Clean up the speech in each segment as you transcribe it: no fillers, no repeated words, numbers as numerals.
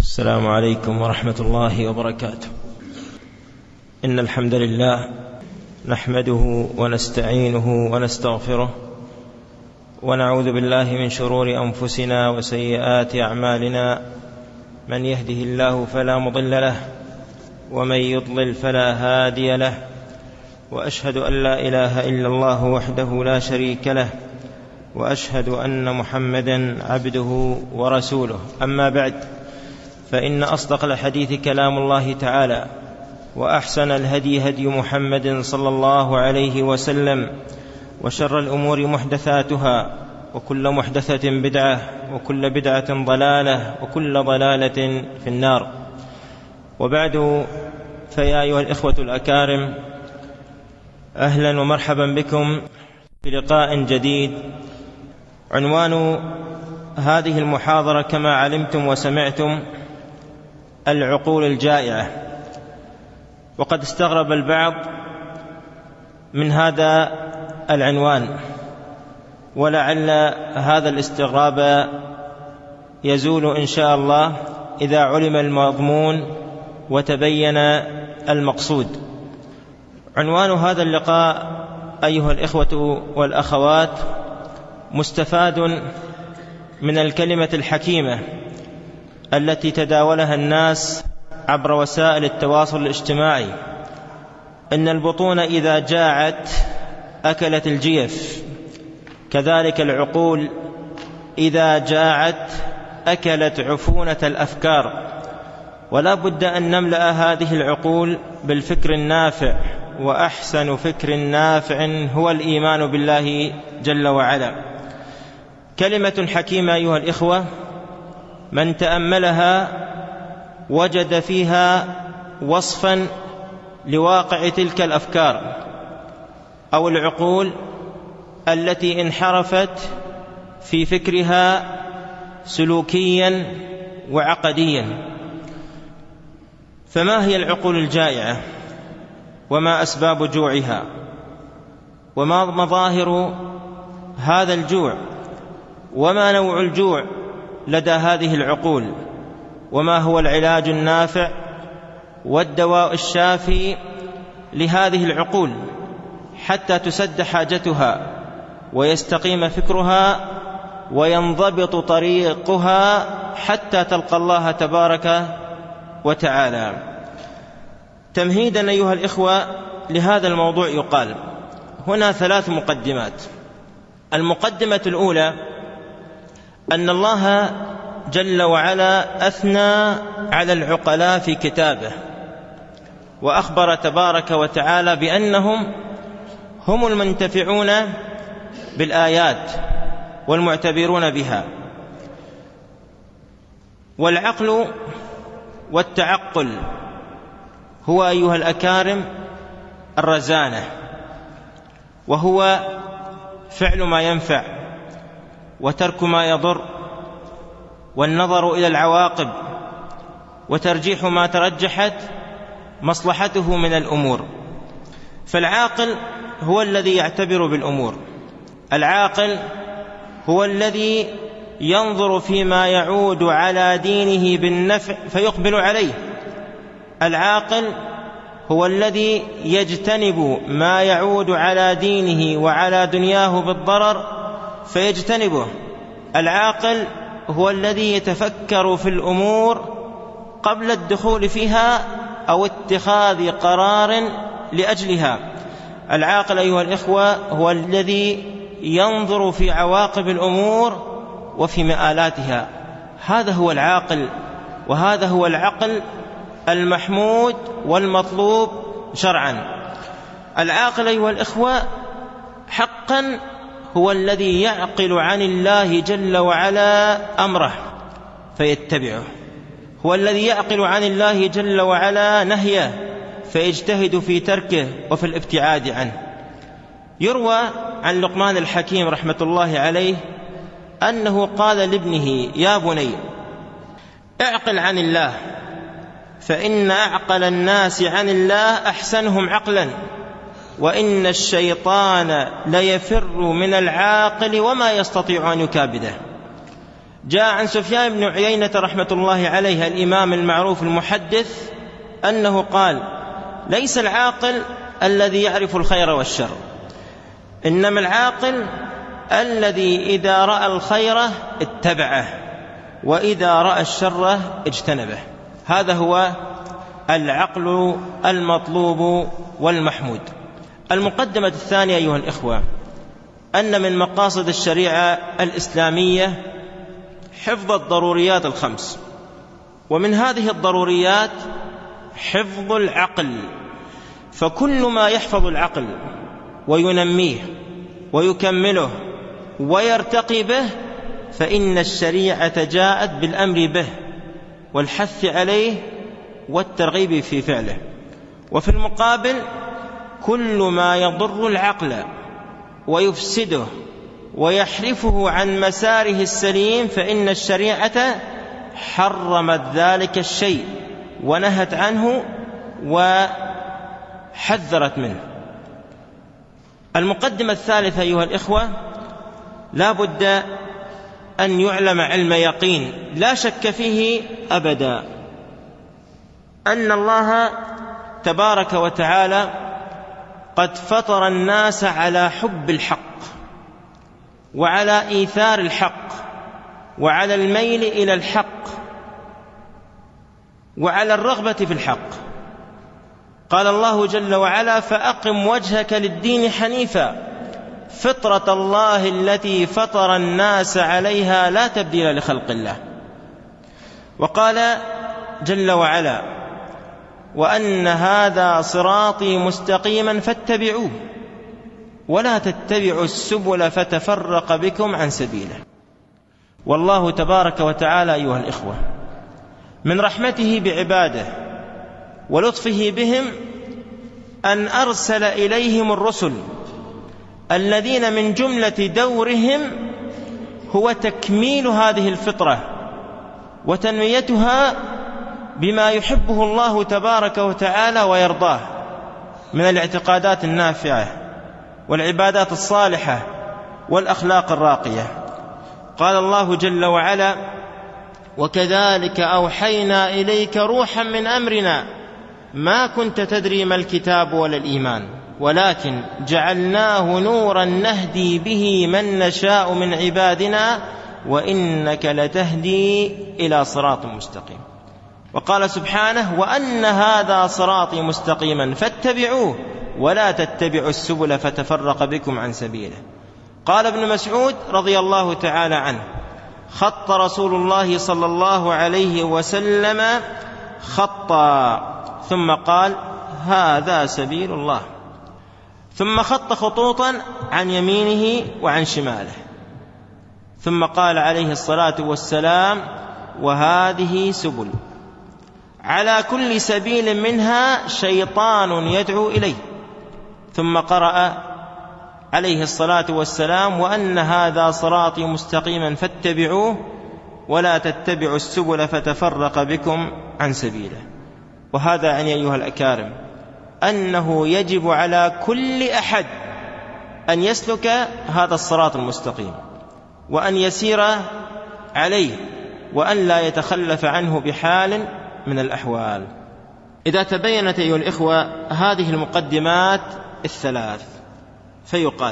السلام عليكم ورحمة الله وبركاته. إن الحمد لله نحمده ونستعينه ونستغفره ونعوذ بالله من شرور أنفسنا وسيئات أعمالنا، من يهده الله فلا مضل له ومن يضلل فلا هادي له، وأشهد أن لا إله إلا الله وحده لا شريك له، وأشهد أن محمدا عبده ورسوله. أما بعد، فإن أصدق الحديث كلام الله تعالى، وأحسن الهدي هدي محمد صلى الله عليه وسلم، وشر الأمور محدثاتها، وكل محدثة بدعة، وكل بدعة ضلالة، وكل ضلالة في النار. وبعد، فيا أيها الإخوة الأكارم، أهلا ومرحبا بكم في لقاء جديد. عنوان هذه المحاضرة كما علمتم وسمعتم العقول الجائعة. وقد استغرب البعض من هذا العنوان، ولعل هذا الاستغراب يزول إن شاء الله إذا علم المضمون وتبين المقصود. عنوان هذا اللقاء أيها الإخوة والأخوات مستفاد من الكلمة الحكيمة التي تداولها الناس عبر وسائل التواصل الاجتماعي: إن البطون إذا جاعت أكلت الجيف، كذلك العقول إذا جاعت أكلت عفونة الأفكار. ولا بد أن نملأ هذه العقول بالفكر النافع، وأحسن فكر نافع هو الإيمان بالله جل وعلا. كلمة حكيمة أيها الإخوة، من تأملها وجد فيها وصفا لواقع تلك الأفكار أو العقول التي انحرفت في فكرها سلوكيا وعقديا. فما هي العقول الجائعة؟ وما أسباب جوعها؟ وما مظاهر هذا الجوع؟ وما نوع الجوع لدى هذه العقول؟ وما هو العلاج النافع والدواء الشافي لهذه العقول حتى تسد حاجتها ويستقيم فكرها وينضبط طريقها حتى تلقى الله تبارك وتعالى؟ تمهيدا أيها الإخوة لهذا الموضوع يقال هنا 3 مقدمات. المقدمة الأولى أن الله جل وعلا أثنى على العقلاء في كتابه، وأخبر تبارك وتعالى بأنهم هم المنتفعون بالآيات والمعتبرون بها. والعقل والتعقل هو أيها الأكارم الرزانة، وهو فعل ما ينفع وترك ما يضر، والنظر إلى العواقب، وترجيح ما ترجحت مصلحته من الأمور. فالعاقل هو الذي يعتبر بالأمور، العاقل هو الذي ينظر فيما يعود على دينه بالنفع فيقبل عليه، العاقل هو الذي يجتنب ما يعود على دينه وعلى دنياه بالضرر فيجتنبه، العاقل هو الذي يتفكر في الأمور قبل الدخول فيها أو اتخاذ قرار لأجلها، العاقل أيها الإخوة هو الذي ينظر في عواقب الأمور وفي مآلاتها. هذا هو العاقل، وهذا هو العقل المحمود والمطلوب شرعا. العاقل أيها الإخوة حقا هو الذي يعقل عن الله جل وعلا أمره فيتبعه، هو الذي يعقل عن الله جل وعلا نهيه فيجتهد في تركه وفي الابتعاد عنه. يروى عن لقمان الحكيم رحمة الله عليه أنه قال لابنه: يا بني اعقل عن الله، فإن أعقل الناس عن الله أحسنهم عقلا، وإن الشيطان ليفر من العاقل وما يستطيع أن يكابده. جاء عن سفيان بن عيينة رحمة الله عليه الإمام المعروف المحدث أنه قال: ليس العاقل الذي يعرف الخير والشر، إنما العاقل الذي إذا رأى الخير اتبعه وإذا رأى الشر اجتنبه. هذا هو العقل المطلوب والمحمود. المقدمة الثانية أيها الإخوة، أن من مقاصد الشريعة الإسلامية حفظ الضروريات الخمس، ومن هذه الضروريات حفظ العقل، فكل ما يحفظ العقل وينميه ويكمله ويرتقي به فإن الشريعة جاءت بالأمر به والحث عليه والترغيب في فعله. وفي المقابل كل ما يضر العقل ويفسده ويحرفه عن مساره السليم فإن الشريعة حرمت ذلك الشيء ونهت عنه وحذرت منه. المقدمة الثالثة أيها الإخوة، لا بد أن يعلم علم يقين لا شك فيه أبدا أن الله تبارك وتعالى قد فطر الناس على حب الحق وعلى إيثار الحق وعلى الميل إلى الحق وعلى الرغبة في الحق. قال الله جل وعلا: فأقم وجهك للدين حنيفا فطرة الله التي فطر الناس عليها لا تبديل لخلق الله. وقال جل وعلا: وأن هذا صراطي مستقيما فاتبعوه ولا تتبعوا السبل فتفرق بكم عن سبيله. والله تبارك وتعالى أيها الإخوة من رحمته بعباده ولطفه بهم أن أرسل إليهم الرسل الذين من جملة دورهم هو تكميل هذه الفطرة وتنميتها بما يحبه الله تبارك وتعالى ويرضاه من الاعتقادات النافعة والعبادات الصالحة والأخلاق الراقية. قال الله جل وعلا: وكذلك أوحينا إليك روحا من أمرنا ما كنت تدري ما الكتاب ولا الإيمان ولكن جعلناه نورا نهدي به من نشاء من عبادنا وإنك لتهدي إلى صراط مستقيم. وقال سبحانه: وأن هذا صراطي مستقيما فاتبعوه ولا تتبعوا السبل فتفرق بكم عن سبيله. قال ابن مسعود رضي الله تعالى عنه: خط رسول الله صلى الله عليه وسلم خطا ثم قال: هذا سبيل الله، ثم خط خطوطا عن يمينه وعن شماله، ثم قال عليه الصلاة والسلام: وهذه سبل على كل سبيل منها شيطان يدعو إليه، ثم قرأ عليه الصلاة والسلام: وأن هذا صراطي مستقيما فاتبعوه ولا تتبعوا السبل فتفرق بكم عن سبيله. وهذا يعني أيها الأكارم أنه يجب على كل أحد أن يسلك هذا الصراط المستقيم وأن يسير عليه وأن لا يتخلف عنه بحال من الأحوال. إذا تبينت أيها الإخوة هذه المقدمات الثلاث فيقال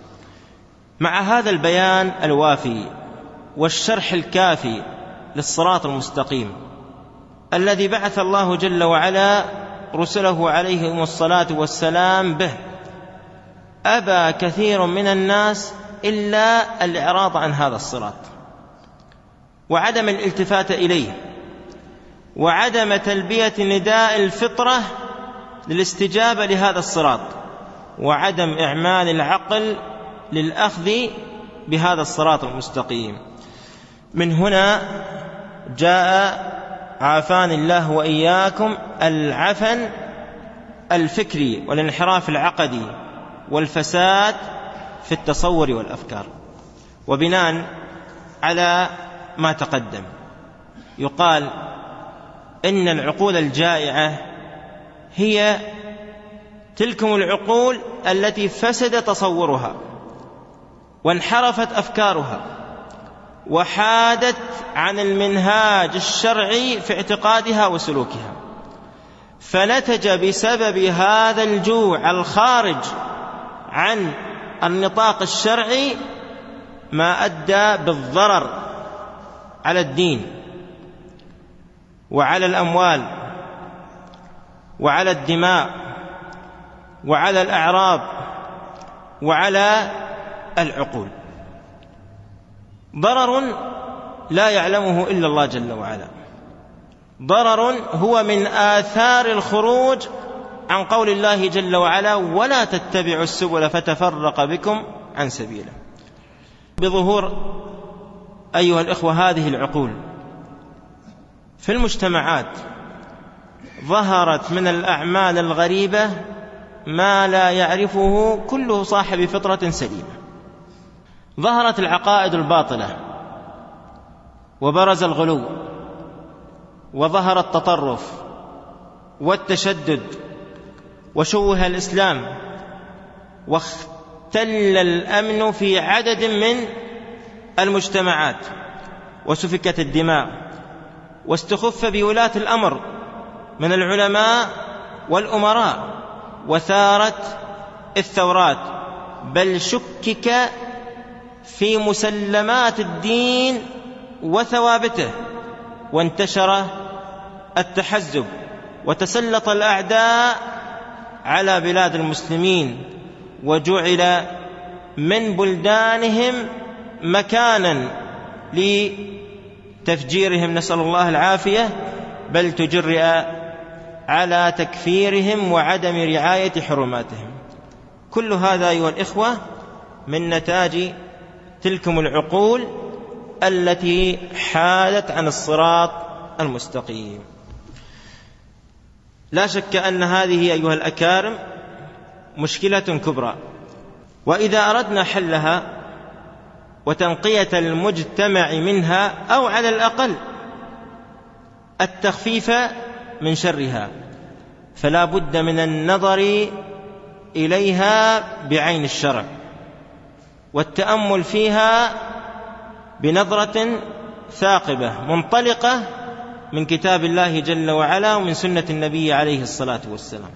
مع هذا البيان الوافي والشرح الكافي للصراط المستقيم الذي بعث الله جل وعلا رسله عليهم الصلاة والسلام به، أبى كثير من الناس إلا الإعراض عن هذا الصراط وعدم الالتفات إليه وعدم تلبية نداء الفطرة للاستجابة لهذا الصراط وعدم إعمال العقل للأخذ بهذا الصراط المستقيم. من هنا جاء عافاني الله وإياكم العفن الفكري والانحراف العقدي والفساد في التصور والأفكار. وبناء على ما تقدم يقال إن العقول الجائعة هي تلكم العقول التي فسد تصورها وانحرفت أفكارها وحادت عن المنهاج الشرعي في اعتقادها وسلوكها، فنتج بسبب هذا الجوع الخارج عن النطاق الشرعي ما أدى بالضرر على الدين وعلى الأموال وعلى الدماء وعلى الأعراض وعلى العقول، ضرر لا يعلمه إلا الله جل وعلا، ضرر هو من آثار الخروج عن قول الله جل وعلا: ولا تتبعوا السبل فتفرق بكم عن سبيله. بظهور أيها الإخوة هذه العقول في المجتمعات ظهرت من الأعمال الغريبة ما لا يعرفه كل صاحب فطرة سليمة. ظهرت العقائد الباطلة، وبرز الغلو، وظهر التطرف والتشدد، وشوه الإسلام، واختل الأمن في عدد من المجتمعات، وسفكت الدماء، واستخف بولاة الأمر من العلماء والأمراء، وثارت الثورات، بل شكك في مسلمات الدين وثوابته، وانتشر التحزب، وتسلط الأعداء على بلاد المسلمين، وجعل من بلدانهم مكانا لتفجيرهم، نسأل الله العافية، بل تجرئ على تكفيرهم وعدم رعاية حرماتهم. كل هذا أيها الإخوة من نتاج تلكم العقول التي حادت عن الصراط المستقيم. لا شك أن هذه أيها الأكارم مشكلة كبرى، وإذا أردنا حلها وتنقية المجتمع منها، أو على الأقل التخفيف من شرها، فلا بد من النظر إليها بعين الشرع، والتأمل فيها بنظرة ثاقبة منطلقة من كتاب الله جل وعلا ومن سنة النبي عليه الصلاة والسلام،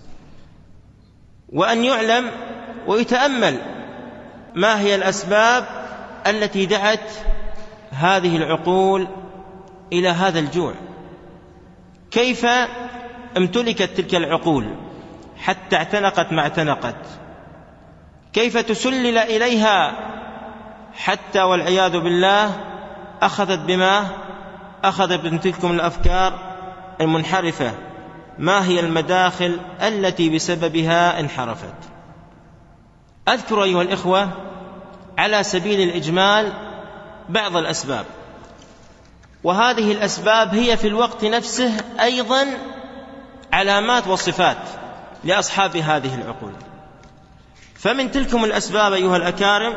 وأن يعلم ويتأمل ما هي الأسباب التي دعت هذه العقول إلى هذا الجوع، كيف امتلكت تلك العقول حتى اعتنقت ما اعتنقت، كيف تسلل إليها حتى والعياذ بالله أخذت بما أخذت من تلكم الأفكار المنحرفة، ما هي المداخل التي بسببها انحرفت. أذكر أيها الإخوة على سبيل الإجمال بعض الأسباب، وهذه الأسباب هي في الوقت نفسه أيضا علامات وصفات لأصحاب هذه العقول. فمن تلكم الأسباب أيها الأكارم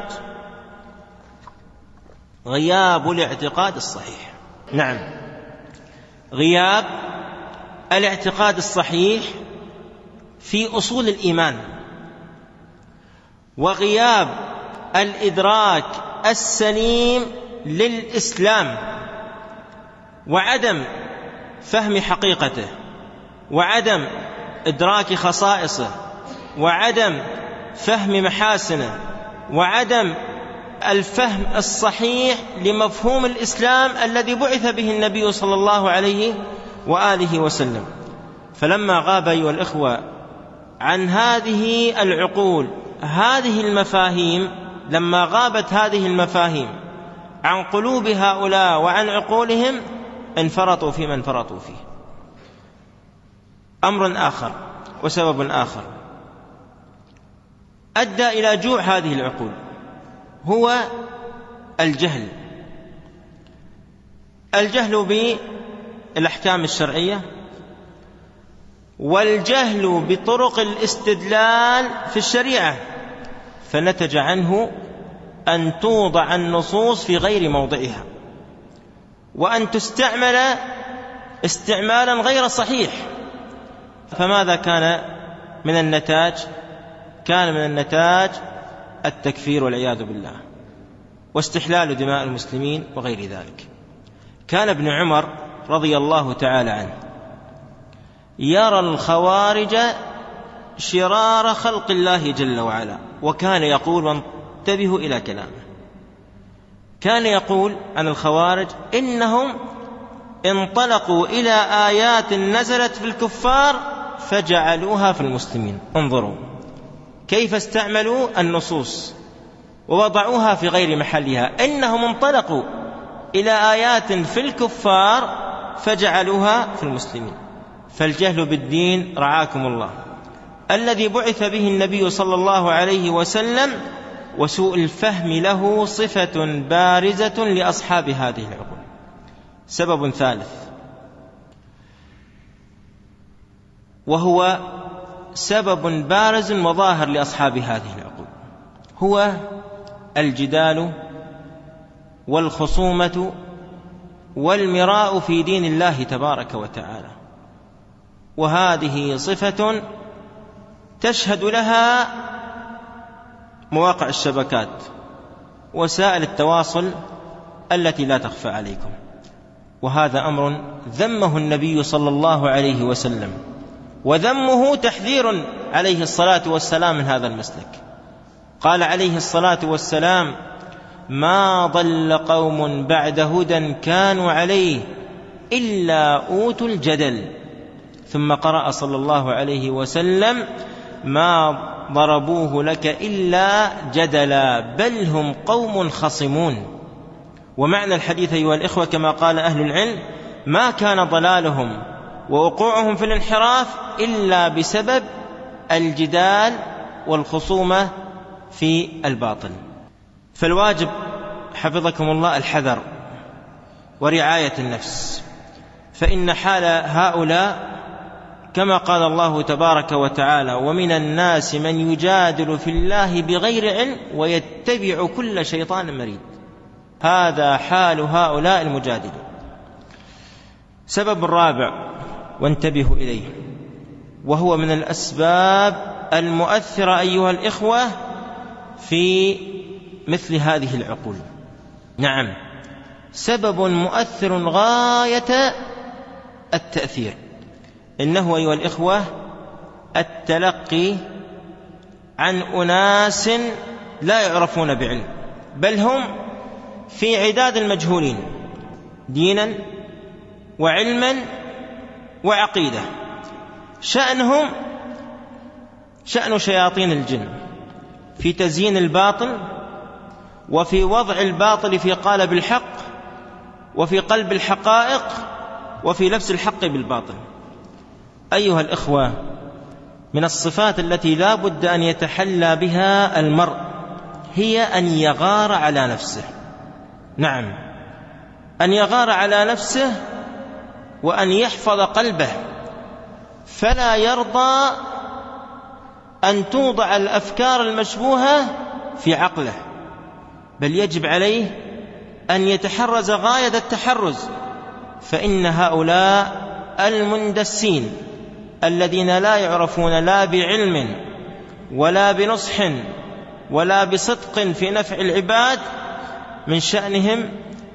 غياب الاعتقاد الصحيح. نعم، غياب الاعتقاد الصحيح في أصول الإيمان، وغياب الإدراك السليم للإسلام، وعدم فهم حقيقته، وعدم إدراك خصائصه، وعدم فهم محاسنه، وعدم الفهم الصحيح لمفهوم الإسلام الذي بعث به النبي صلى الله عليه وآله وسلم. فلما غاب أيها الإخوة عن هذه العقول هذه المفاهيم، لما غابت هذه المفاهيم عن قلوب هؤلاء وعن عقولهم، انفرطوا فيما انفرطوا فيه. أمر آخر وسبب آخر أدى إلى جوع هذه العقول هو الجهل، الجهل بالأحكام الشرعية، والجهل بطرق الاستدلال في الشريعة، فنتج عنه أن توضع النصوص في غير موضعها، وأن تستعمل استعمالا غير صحيح. فماذا كان من النتاج؟ كان من النتاج التكفير والعياذ بالله، واستحلال دماء المسلمين وغير ذلك. كان ابن عمر رضي الله تعالى عنه يرى الخوارج شرار خلق الله جل وعلا، وكان يقول، وانتبهوا إلى كلامه، كان يقول عن الخوارج إنهم انطلقوا إلى آيات نزلت في الكفار فجعلوها في المسلمين. انظروا كيف استعملوا النصوص ووضعوها في غير محلها. إنهم انطلقوا إلى آيات في الكفار فجعلوها في المسلمين. فالجهل بالدين رعاكم الله الذي بعث به النبي صلى الله عليه وسلم وسوء الفهم له صفة بارزة لأصحاب هذه العقول. سبب ثالث، وهو سبب بارز وظاهر لأصحاب هذه العقول، هو الجدال والخصومة والمراء في دين الله تبارك وتعالى. وهذه صفة تشهد لها مواقع الشبكات وسائل التواصل التي لا تخفى عليكم. وهذا أمر ذمه النبي صلى الله عليه وسلم، وذمه تحذير عليه الصلاة والسلام من هذا المسلك. قال عليه الصلاة والسلام: ما ضل قوم بعد هدى كانوا عليه إلا أوتوا الجدل. ثم قرأ صلى الله عليه وسلم: ما ضربوه لك إلا جدلا بل هم قوم خصمون. ومعنى الحديث أيها الإخوة كما قال أهل العلم: ما كان ضلالهم ووقوعهم في الانحراف إلا بسبب الجدال والخصومة في الباطل. فالواجب حفظكم الله الحذر ورعاية النفس، فإن حال هؤلاء كما قال الله تبارك وتعالى: ومن الناس من يجادل في الله بغير علم ويتبع كل شيطان مريد. هذا حال هؤلاء المجادلين. سبب الرابع وانتبهوا إليه، وهو من الأسباب المؤثرة أيها الإخوة في مثل هذه العقول. نعم، سبب مؤثر غاية التأثير، إنه أيها الإخوة التلقي عن أناس لا يعرفون بعلم، بل هم في عداد المجهولين دينا وعلما وعقيدة. شأنهم شأن شياطين الجن في تزيين الباطل، وفي وضع الباطل في قالب الحق، وفي قلب الحقائق، وفي لبس الحق بالباطل. أيها الإخوة، من الصفات التي لا بد أن يتحلى بها المرء هي أن يغار على نفسه. نعم، أن يغار على نفسه وأن يحفظ قلبه، فلا يرضى أن توضع الأفكار المشبوهة في عقله، بل يجب عليه أن يتحرز غاية التحرز. فإن هؤلاء المندسين الذين لا يعرفون لا بعلم ولا بنصح ولا بصدق في نفع العباد، من شأنهم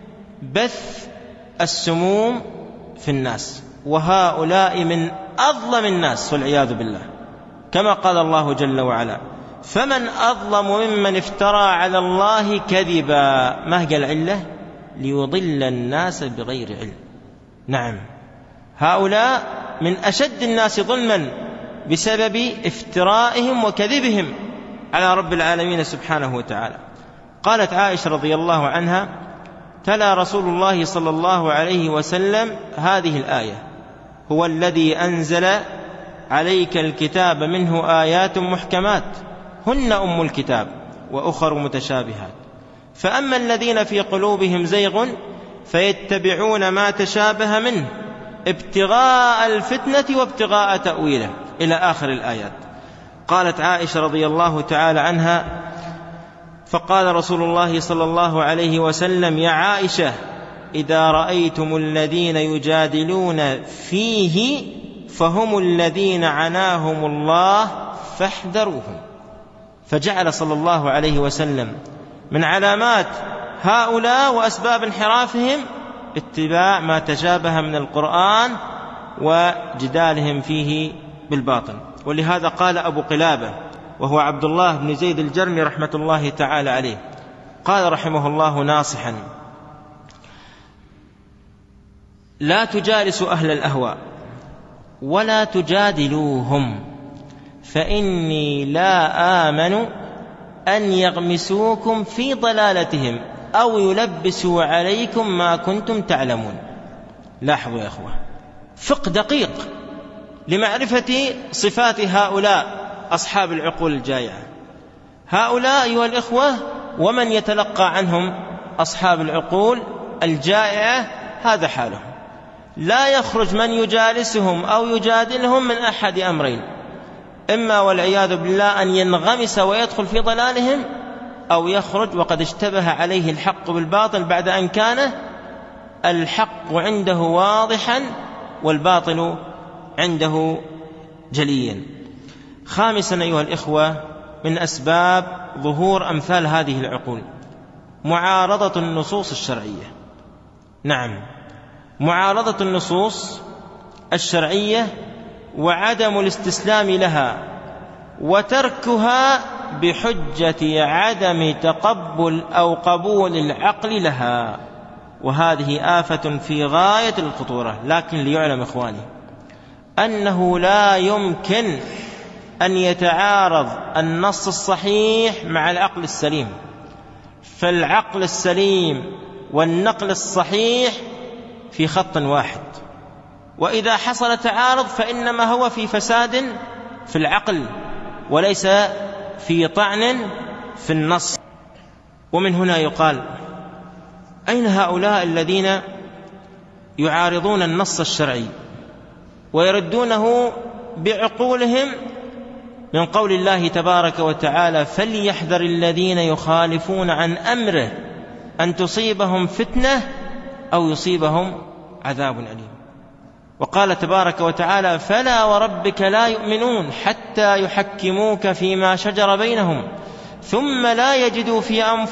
بث السموم في الناس، وهؤلاء من أظلم الناس والعياذ بالله، كما قال الله جل وعلا: فمن أظلم ممن افترى على الله كذبا. ما هي العلة؟ ليضل الناس بغير علم. نعم، هؤلاء من أشد الناس ظلما بسبب افترائهم وكذبهم على رب العالمين سبحانه وتعالى. قالت عائشة رضي الله عنها: تلا رسول الله صلى الله عليه وسلم هذه الآية: هو الذي أنزل عليك الكتاب منه آيات محكمات هن أم الكتاب وأخر متشابهات، فأما الذين في قلوبهم زيغ فيتبعون ما تشابه منه ابتغاء الفتنة وابتغاء تأويله، إلى آخر الآيات. قالت عائشة رضي الله تعالى عنها: فقال رسول الله صلى الله عليه وسلم: يا عائشة، إذا رأيتم الذين يجادلون فيه فهم الذين عناهم الله فاحذروهم. فجعل صلى الله عليه وسلم من علامات هؤلاء وأسباب انحرافهم اتباع ما تشابه من القرآن وجدالهم فيه بالباطل. ولهذا قال أبو قلابة وهو عبد الله بن زيد الجرمي رحمة الله تعالى عليه، قال رحمه الله ناصحا: لا تجالسوا أهل الأهواء ولا تجادلوهم، فإني لا آمن أن يغمسوكم في ضلالتهم أو يلبسوا عليكم ما كنتم تعلمون. لاحظوا يا أخوة، فقه دقيق لمعرفة صفات هؤلاء أصحاب العقول الجائعة. هؤلاء أيها الإخوة ومن يتلقى عنهم أصحاب العقول الجائعة هذا حالهم، لا يخرج من يجالسهم أو يجادلهم من أحد أمرين: إما والعياذ بالله أن ينغمس ويدخل في ضلالهم، أو يخرج وقد اشتبه عليه الحق بالباطل بعد أن كان الحق عنده واضحا والباطل عنده جليا. خامسا أيها الإخوة من أسباب ظهور أمثال هذه العقول معارضة النصوص الشرعية. نعم، معارضة النصوص الشرعية وعدم الاستسلام لها وتركها بحجة عدم تقبل أو قبول العقل لها، وهذه آفة في غاية الخطورة. لكن ليعلم إخواني أنه لا يمكن أن يتعارض النص الصحيح مع العقل السليم، فالعقل السليم والنقل الصحيح في خط واحد، وإذا حصل تعارض فإنما هو في فساد في العقل وليس في طعن في النص. ومن هنا يقال: أين هؤلاء الذين يعارضون النص الشرعي ويردونه بعقولهم من قول الله تبارك وتعالى: فليحذر الذين يخالفون عن أمره أن تصيبهم فتنة أو يصيبهم عذاب أليم. وقال تبارك وتعالى: فلا وربك لا يؤمنون حتى يحكموك فيما شجر بينهم ثم لا يجدوا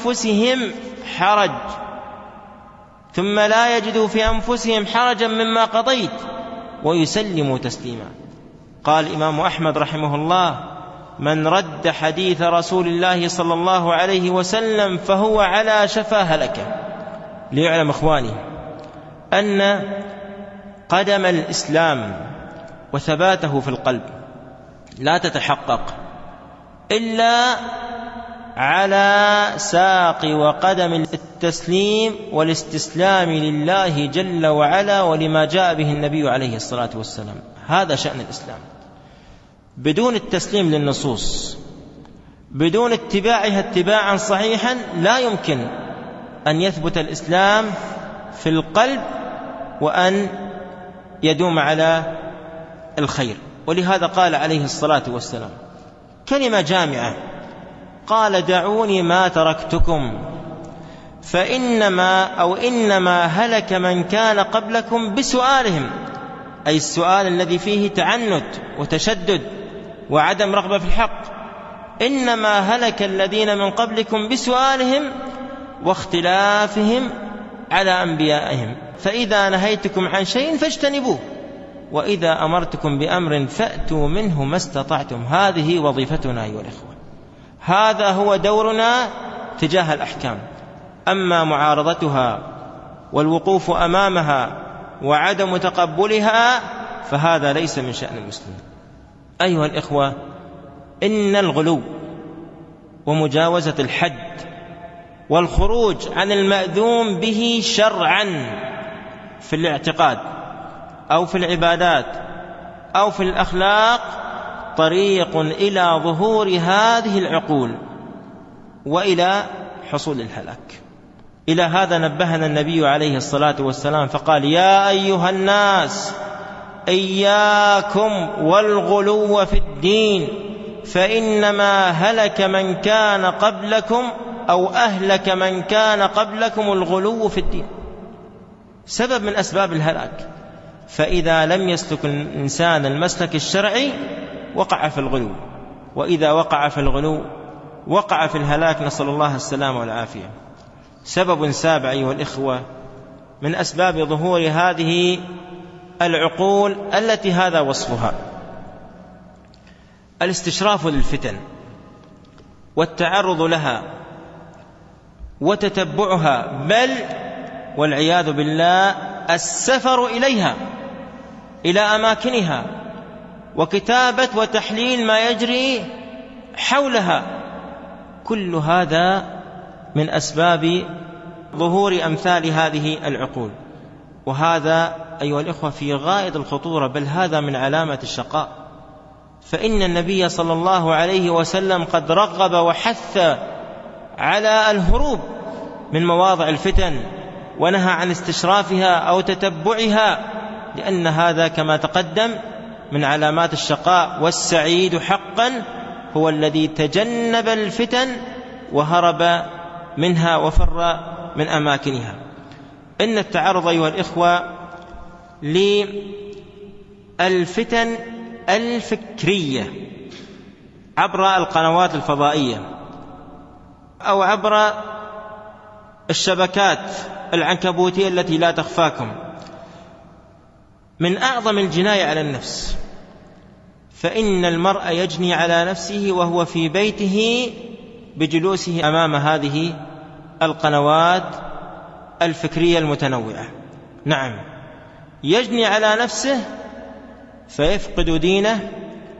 في أنفسهم حرجا مما قضيت ويسلموا تسليما. قال الإمام أحمد رحمه الله: من رد حديث رسول الله صلى الله عليه وسلم فهو على شفا هلكة. ليعلم إخواني أن قدم الإسلام وثباته في القلب لا تتحقق إلا على ساق وقدم التسليم والاستسلام لله جل وعلا ولما جاء به النبي عليه الصلاة والسلام. هذا شأن الإسلام. بدون التسليم للنصوص، بدون اتباعها اتباعا صحيحا، لا يمكن أن يثبت الإسلام في القلب وأن يدوم على الخير. ولهذا قال عليه الصلاة والسلام كلمة جامعة، قال: دعوني ما تركتكم إنما هلك من كان قبلكم بسؤالهم، أي السؤال الذي فيه تعنت وتشدد وعدم رغبة في الحق. إنما هلك الذين من قبلكم بسؤالهم واختلافهم على أنبيائهم، فإذا نهيتكم عن شيء فاجتنبوه وإذا أمرتكم بأمر فأتوا منه ما استطعتم. هذه وظيفتنا أيها الإخوة، هذا هو دورنا تجاه الأحكام. أما معارضتها والوقوف أمامها وعدم تقبلها فهذا ليس من شأن المسلم. أيها الإخوة، إن الغلو ومجاوزة الحد والخروج عن المأذون به شرعا في الاعتقاد أو في العبادات أو في الأخلاق طريق إلى ظهور هذه العقول وإلى حصول الهلاك. إلى هذا نبهنا النبي عليه الصلاة والسلام فقال: يا أيها الناس إياكم والغلو في الدين فإنما هلك من كان قبلكم أو أهلك من كان قبلكم الغلو في الدين. سبب من أسباب الهلاك. فإذا لم يسلك الإنسان المسلك الشرعي وقع في الغلو، وإذا وقع في الغلو وقع في الهلاك، نسأل الله السلامة والعافية. سبب سابع أيها الإخوة من أسباب ظهور هذه العقول التي هذا وصفها: الاستشراف للفتن والتعرض لها وتتبعها، بل والعياذ بالله السفر إليها إلى أماكنها وكتابة وتحليل ما يجري حولها. كل هذا من أسباب ظهور أمثال هذه العقول، وهذا أيها الإخوة في غاية الخطورة، بل هذا من علامة الشقاء. فإن النبي صلى الله عليه وسلم قد رغب وحث على الهروب من مواضع الفتن، ونهى عن استشرافها أو تتبعها، لأن هذا كما تقدم من علامات الشقاء. والسعيد حقا هو الذي تجنب الفتن وهرب منها وفر من أماكنها. إن التعرض أيها الإخوة للفتن الفكرية عبر القنوات الفضائية أو عبر الشبكات العنكبوتية التي لا تخفاكم من أعظم الجناية على النفس. فإن المرء يجني على نفسه وهو في بيته بجلوسه أمام هذه القنوات الفكرية المتنوعة. نعم، يجني على نفسه فيفقد دينه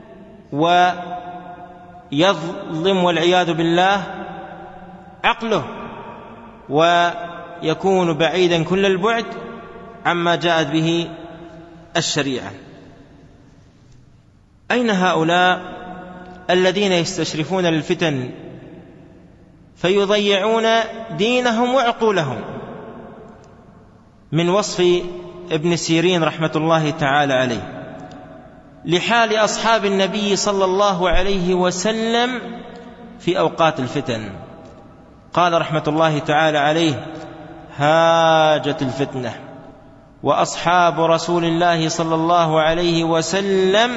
ويظلم والعياذ بالله عقله، ويكون بعيدا كل البعد عما جاءت به الشريعة. أين هؤلاء الذين يستشرفون للفتن فيضيعون دينهم وعقولهم؟ من وصف ابن سيرين رحمة الله تعالى عليه لحال أصحاب النبي صلى الله عليه وسلم في أوقات الفتن، قال رحمة الله تعالى عليه: هاجت الفتنة وأصحاب رسول الله صلى الله عليه وسلم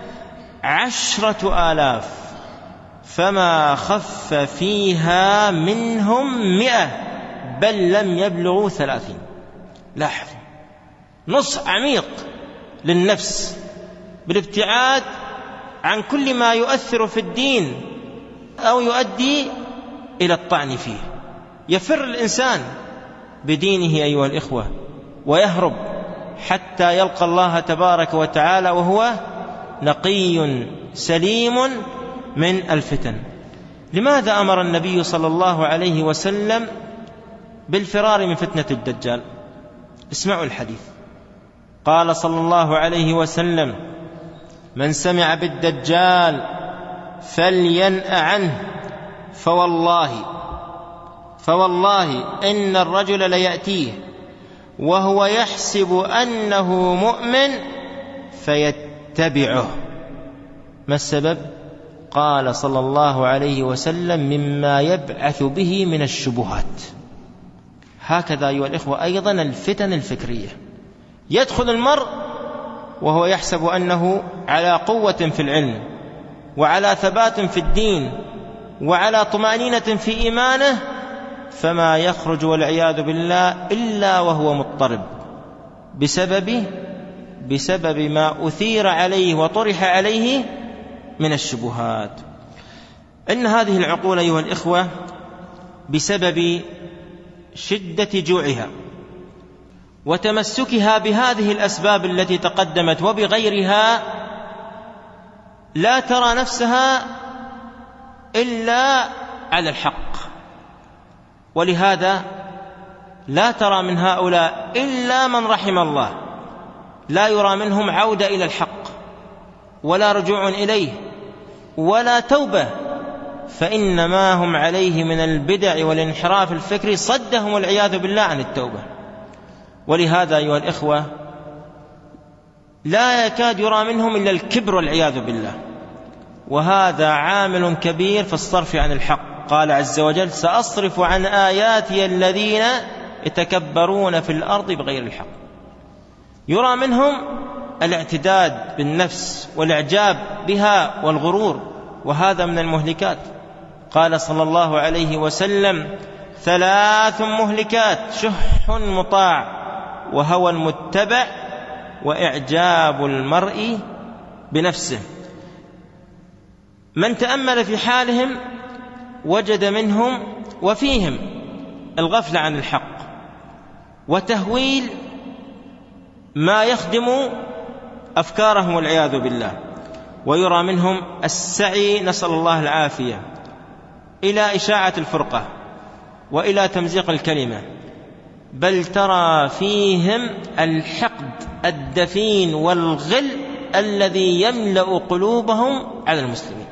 10,000 فما خف فيها منهم 100 بل لم يبلغوا 30. لاحظ، نص عميق للنفس بالابتعاد عن كل ما يؤثر في الدين أو يؤدي إلى الطعن فيه. يفر الإنسان بدينه أيها الإخوة ويهرب حتى يلقى الله تبارك وتعالى وهو نقي سليم من الفتن. لماذا أمر النبي صلى الله عليه وسلم بالفرار من فتنة الدجال؟ اسمعوا الحديث. قال صلى الله عليه وسلم: من سمع بالدجال فلينأ عنه، فوالله إن الرجل ليأتيه وهو يحسب أنه مؤمن فيتبعه. ما السبب؟ قال صلى الله عليه وسلم: مما يبعث به من الشبهات. هكذا أيها الإخوة أيضا الفتن الفكرية، يدخل المرء وهو يحسب أنه على قوة في العلم وعلى ثبات في الدين وعلى طمأنينة في إيمانه، فما يخرج والعياذ بالله إلا وهو مضطرب بسبب ما أثير عليه وطرح عليه من الشبهات. إن هذه العقول أيها الإخوة بسبب شدة جوعها وتمسكها بهذه الأسباب التي تقدمت وبغيرها لا ترى نفسها إلا على الحق، ولهذا لا ترى من هؤلاء إلا من رحم الله، لا يرى منهم عودة إلى الحق ولا رجوع إليه ولا توبة، فإن ما هم عليه من البدع والانحراف الفكري صدهم والعياذ بالله عن التوبة. ولهذا أيها الإخوة لا يكاد يرى منهم إلا الكبر والعياذ بالله، وهذا عامل كبير في الصرف عن الحق. قال عز وجل: سأصرف عن آياتي الذين يتكبرون في الأرض بغير الحق. يرى منهم الاعتداد بالنفس والإعجاب بها والغرور، وهذا من المهلكات. قال صلى الله عليه وسلم: 3 مهلكات: شح مطاع، وهوى متبع، وإعجاب المرء بنفسه. من تأمل في حالهم وجد منهم وفيهم الغفلة عن الحق وتهويل ما يخدم أفكارهم والعياذ بالله، ويرى منهم السعي، نسأل الله العافية، إلى إشاعة الفرقة وإلى تمزيق الكلمة، بل ترى فيهم الحقد الدفين والغل الذي يملأ قلوبهم على المسلمين،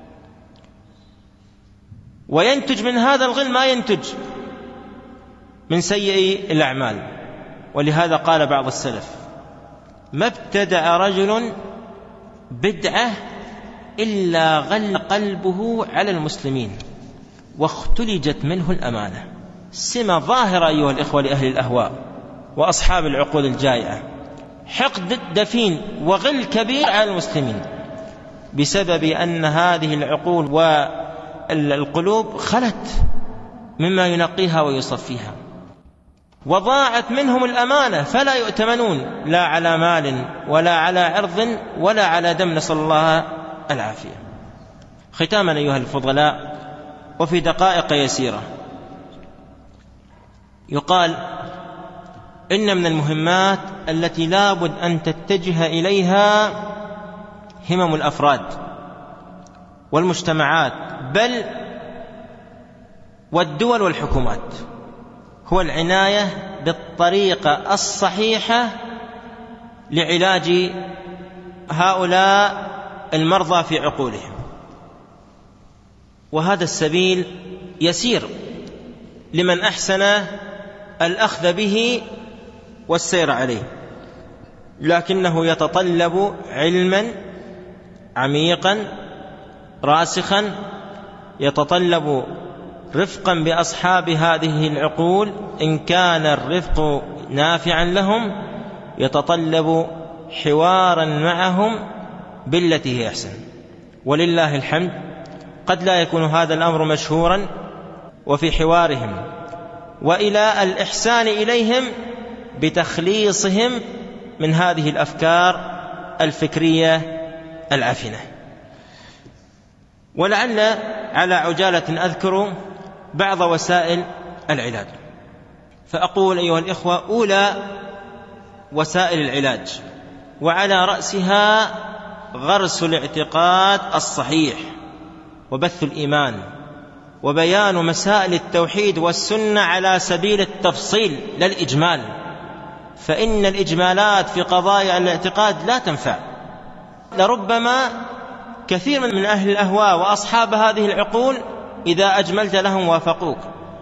وينتج من هذا الغل ما ينتج من سيئ الأعمال. ولهذا قال بعض السلف: ما ابتدع رجل بدعة إلا غل قلبه على المسلمين واختلجت منه الأمانة. سمة ظاهرة أيها الإخوة لأهل الأهواء وأصحاب العقول الجائعة، حقد دفين وغل كبير على المسلمين بسبب أن هذه العقول والقلوب خلت مما ينقيها ويصفيها، وضاعت منهم الأمانة، فلا يؤتمنون لا على مال ولا على عرض ولا على دم، نسأل الله العافية. ختاما أيها الفضلاء، وفي دقائق يسيرة، يقال إن من المهمات التي لا بد أن تتجه إليها همم الأفراد والمجتمعات بل والدول والحكومات هو العناية بالطريقة الصحيحة لعلاج هؤلاء المرضى في عقولهم. وهذا السبيل يسير لمن أحسن الأخذ به والسير عليه، لكنه يتطلب علما عميقا راسخا، يتطلب رفقا بأصحاب هذه العقول إن كان الرفق نافعا لهم، يتطلب حوارا معهم بالتي هي أحسن. ولله الحمد قد لا يكون هذا الأمر مشهورا، وفي حوارهم وإلى الإحسان إليهم بتخليصهم من هذه الأفكار الفكرية العفنة. ولعل على عجالة أذكر بعض وسائل العلاج، فأقول أيها الإخوة: أولى وسائل العلاج وعلى رأسها غرس الاعتقاد الصحيح وبث الإيمان وبيان مسائل التوحيد والسنة على سبيل التفصيل لا الإجمال، فإن الإجمالات في قضايا الاعتقاد لا تنفع. لربما كثير من أهل الأهواء وأصحاب هذه العقول إذا أجملت لهم وافقوك،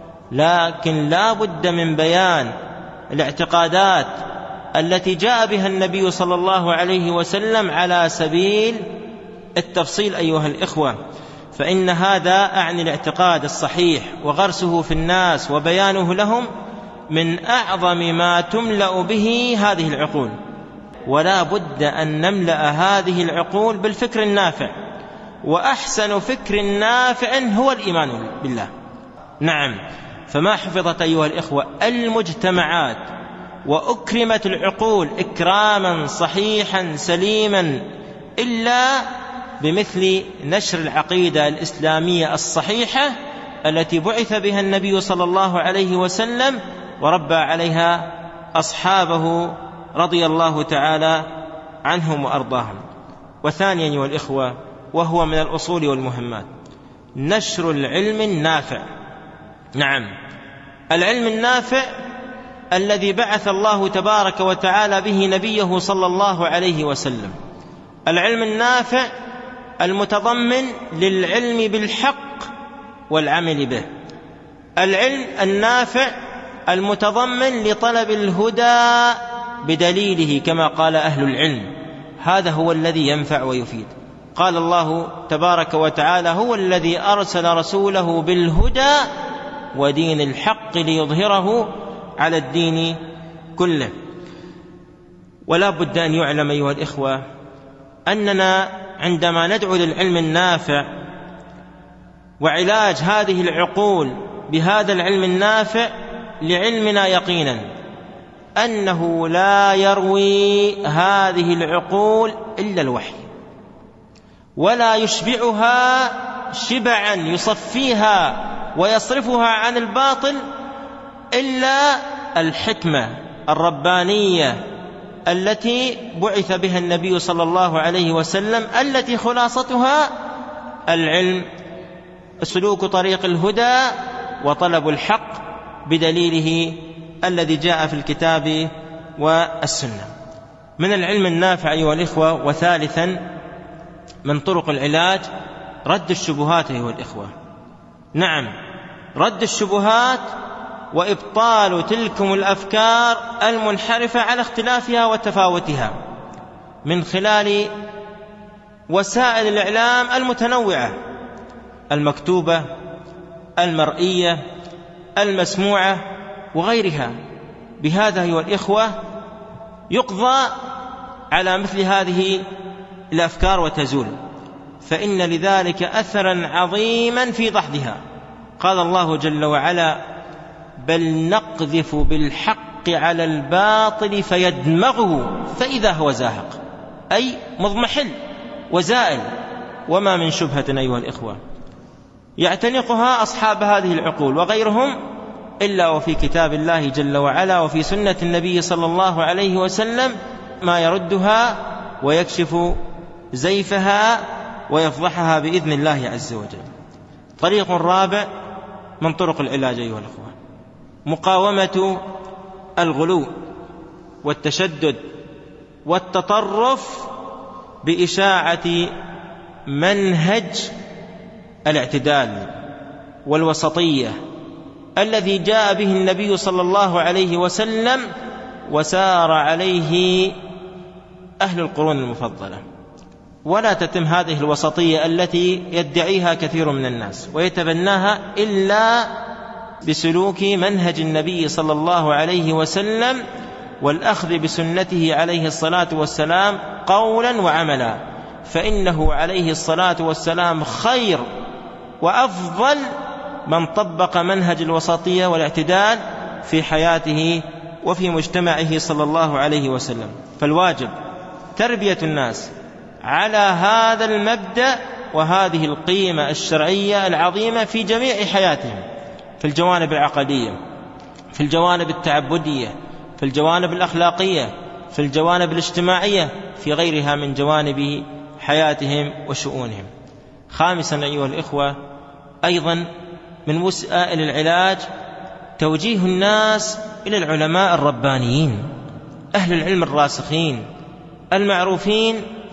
لكن لا بد من بيان الاعتقادات التي جاء بها النبي صلى الله عليه وسلم على سبيل التفصيل أيها الإخوة، فإن هذا أعني الاعتقاد الصحيح وغرسه في الناس وبيانه لهم من أعظم ما تملأ به هذه العقول. ولا بد أن نملأ هذه العقول بالفكر النافع، وأحسن فكر نافع هو الإيمان بالله. نعم، فما حفظت أيها الإخوة المجتمعات وأكرمت العقول إكراما صحيحا سليما إلا بمثل نشر العقيدة الإسلامية الصحيحة التي بعث بها النبي صلى الله عليه وسلم وربى عليها أصحابه رضي الله تعالى عنهم وأرضاهم. وثانيا أيها الإخوة، وهو من الأصول والمهمات، نشر العلم النافع. نعم، العلم النافع الذي بعث الله تبارك وتعالى به نبيه صلى الله عليه وسلم، العلم النافع المتضمن للعلم بالحق والعمل به، العلم النافع المتضمن لطلب الهدى بدليله كما قال أهل العلم، هذا هو الذي ينفع ويفيد. قال الله تبارك وتعالى: هو الذي أرسل رسوله بالهدى ودين الحق ليظهره على الدين كله. ولا بد أن يعلم أيها الإخوة أننا عندما ندعو للعلم النافع وعلاج هذه العقول بهذا العلم النافع لعلمنا يقينا أنه لا يروي هذه العقول إلا الوحي، ولا يشبعها شبعا يصفيها ويصرفها عن الباطل إلا الحكمة الربانية التي بعث بها النبي صلى الله عليه وسلم، التي خلاصتها العلم، سلوك طريق الهدى وطلب الحق بدليله الذي جاء في الكتاب والسنة. من العلم النافع أيها الإخوة، وثالثا من طرق العلاج رد الشبهات أيها الإخوة. نعم، رد الشبهات وإبطال تلكم الأفكار المنحرفة على اختلافها وتفاوتها من خلال وسائل الإعلام المتنوعة، المكتوبة، المرئية، المسموعة وغيرها. بهذا أيها الإخوة يقضى على مثل هذه الأفكار وتزول، فإن لذلك أثرا عظيما في دحضها. قال الله جل وعلا: بل نقذف بالحق على الباطل فيدمغه فإذا هو زاهق، أي مضمحل وزائل. وما من شبهة أيها الإخوة يعتنقها أصحاب هذه العقول وغيرهم إلا وفي كتاب الله جل وعلا وفي سنة النبي صلى الله عليه وسلم ما يردها ويكشف زيفها ويفضحها بإذن الله عز وجل. طريق رابع من طرق العلاج أيها الأخوة: مقاومة الغلو والتشدد والتطرف بإشاعة منهج الاعتدال والوسطية الذي جاء به النبي صلى الله عليه وسلم وسار عليه أهل القرون المفضلة. ولا تتم هذه الوسطية التي يدعيها كثير من الناس ويتبناها إلا بسلوك منهج النبي صلى الله عليه وسلم والأخذ بسنته عليه الصلاة والسلام قولا وعملا، فإنه عليه الصلاة والسلام خير وأفضل من طبق منهج الوسطية والاعتدال في حياته وفي مجتمعه صلى الله عليه وسلم. فالواجب تربية الناس على هذا المبدأ وهذه القيمة الشرعية العظيمة في جميع حياتهم، في الجوانب العقدية، في الجوانب التعبدية، في الجوانب الأخلاقية، في الجوانب الاجتماعية، في غيرها من جوانب حياتهم وشؤونهم. خامسا أيها الإخوة، أيضا من وسائل العلاج توجيه الناس إلى العلماء الربانيين أهل العلم الراسخين المعروفين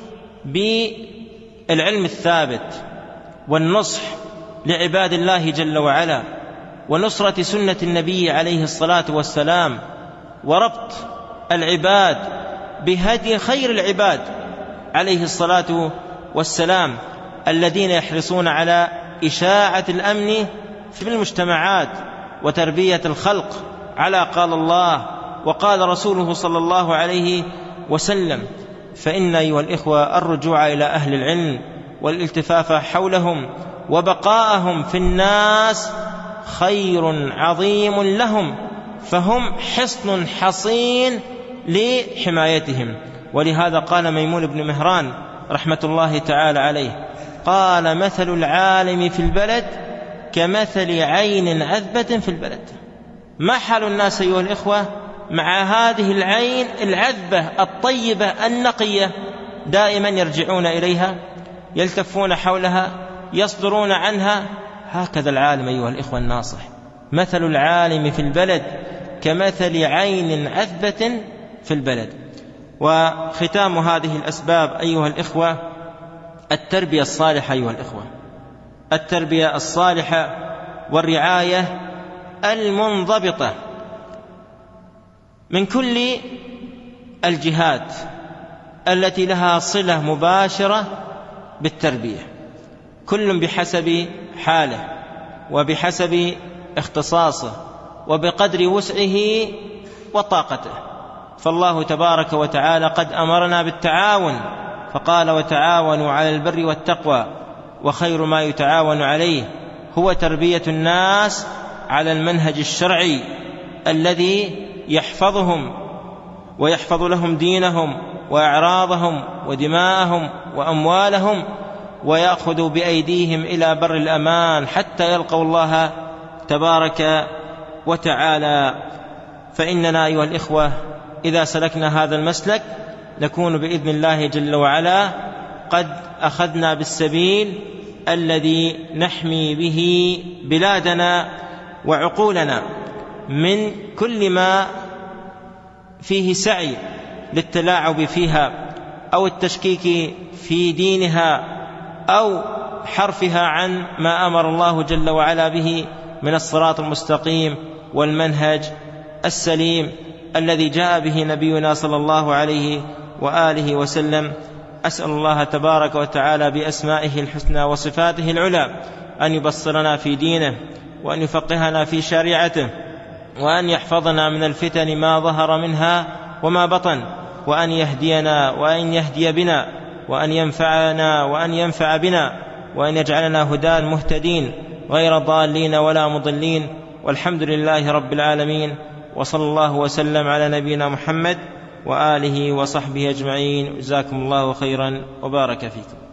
بالعلم الثابت والنصح لعباد الله جل وعلا ونصرة سنة النبي عليه الصلاة والسلام وربط العباد بهدي خير العباد عليه الصلاة والسلام الذين يحرصون على إشاعة الأمن في المجتمعات وتربية الخلق على قال الله وقال رسوله صلى الله عليه وسلم. فإن أيها الإخوة الرجوع إلى أهل العلم والالتفاف حولهم وبقاءهم في الناس خير عظيم لهم، فهم حصن حصين لحمايتهم. ولهذا قال ميمون بن مهران رحمة الله تعالى عليه، قال: مثل العالم في البلد كمثل عين عذبة في البلد. ما حال الناس أيها الإخوة مع هذه العين العذبة الطيبة النقية؟ دائما يرجعون إليها، يلتفون حولها، يصدرون عنها. هكذا العالم أيها الإخوة الناصح. مثل العالم في البلد كمثل عين عذبة في البلد. وختام هذه الأسباب أيها الإخوة التربية الصالحة أيها الإخوة، التربية الصالحة والرعاية المنضبطة من كل الجهات التي لها صلة مباشرة بالتربية، كل بحسب حاله وبحسب اختصاصه وبقدر وسعه وطاقته. فالله تبارك وتعالى قد أمرنا بالتعاون فقال: وتعاونوا على البر والتقوى، وخير ما يتعاون عليه هو تربية الناس على المنهج الشرعي الذي يحفظهم ويحفظ لهم دينهم وأعراضهم ودماءهم وأموالهم، ويأخذ بأيديهم إلى بر الأمان حتى يلقوا الله تبارك وتعالى. فإننا أيها الإخوة إذا سلكنا هذا المسلك نكون بإذن الله جل وعلا قد أخذنا بالسبيل الذي نحمي به بلادنا وعقولنا من كل ما فيه سعي للتلاعب فيها أو التشكيك في دينها أو حرفها عن ما أمر الله جل وعلا به من الصراط المستقيم والمنهج السليم الذي جاء به نبينا صلى الله عليه وآله وسلم. أسأل الله تبارك وتعالى بأسمائه الحسنى وصفاته العلى أن يبصرنا في دينه، وأن يفقهنا في شريعته، وأن يحفظنا من الفتن ما ظهر منها وما بطن، وأن يهدينا وأن يهدي بنا، وأن ينفعنا وأن ينفع بنا، وأن يجعلنا هداة مهتدين غير ضالين ولا مضلين. والحمد لله رب العالمين، وصلى الله وسلم على نبينا محمد وآله وصحبه أجمعين. جزاكم الله خيرا وبارك فيكم.